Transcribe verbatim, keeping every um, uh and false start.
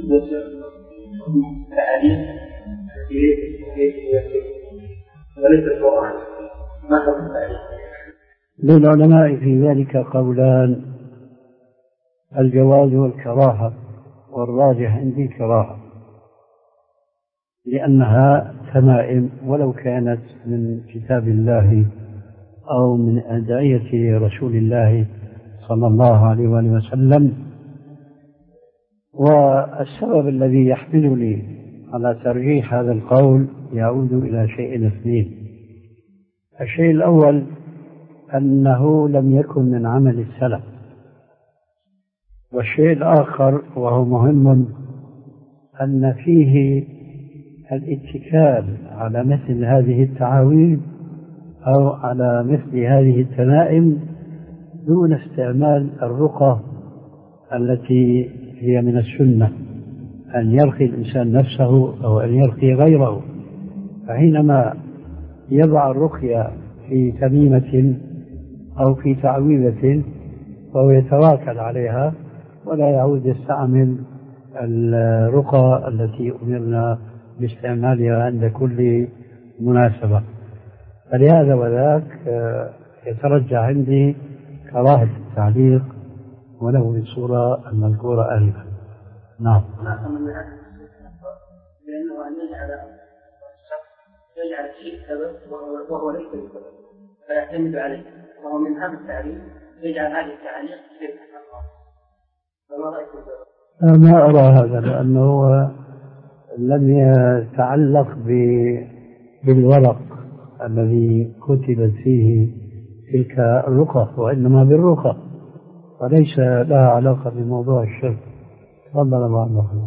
تعاليم وليس القرآن ما حكم التعليم؟ للعلماء في ذلك قولان: الجواز والكراهة، والراجح عندي كراهة، لأنها تمائم ولو كانت من كتاب الله أو من أدعية رسول الله صلى الله عليه وآله وسلم. والسبب الذي يحملني على ترجيح هذا القول يعود إلى شيء اثنين. الشيء الأول أنه لم يكن من عمل السلف، والشيء الآخر وهو مهم أن فيه الاتكال على مثل هذه التعاويذ أو على مثل هذه التمائم دون استعمال الرقى التي هي من السنة، أن يرقي الإنسان نفسه أو أن يرقي غيره. فحينما يضع الرقية في تميمة أو في تعويذة فهو يتواكل عليها ولا يعود يستعمل الرقى التي أمرنا باستعمالها عند كل مناسبة. فلهذا وذاك يترجح عندي كراهة التعليق وله بالصورة المذكورة آنفا. نعم. لأنه أن يجعل الشخص يجعل الشيء سبب وهو ليس بسبب فيعتمد عليه، وهو من هذا التعليق يجعل هذه التعليق شيء الله. فما رأيكم؟ ما أرى هذا، لأنه لم يتعلق بالورق الذي كتبت فيه تلك الرقى، وإنما بالرقى، وليس لها علاقة بموضوع الشرك. تفضل الله.